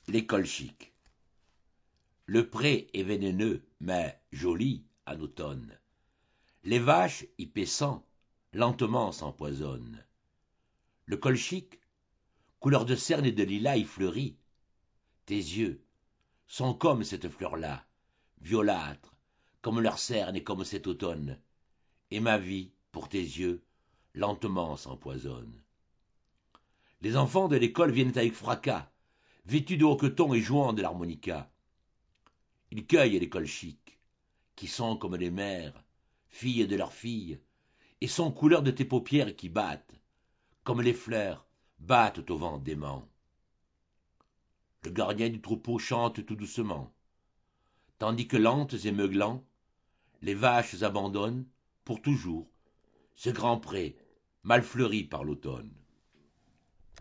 L'école chic. Le pré est vénéneux, mais joli à l'automne. Les vaches, y paissant, lentement s'empoisonnent. Le col chic, couleur de cerne et de lilas, y fleurit. Tes yeux sont comme cette fleur-là, violâtres, comme leur cerne et comme cet automne. Et ma vie, pour tes yeux, lentement s'empoisonne. Les enfants de l'école viennent avec fracas, vêtus de hoquetons et jouant de l'harmonica. Ils cueillent l'école chic, qui sont comme les mères, filles de leurs filles, et sont couleur de tes paupières qui battent, comme les fleurs battent au vent dément. Le gardien du troupeau chante tout doucement, tandis que lentes et meuglant, les vaches abandonnent, pour toujours, ce grand pré mal fleuri par l'automne.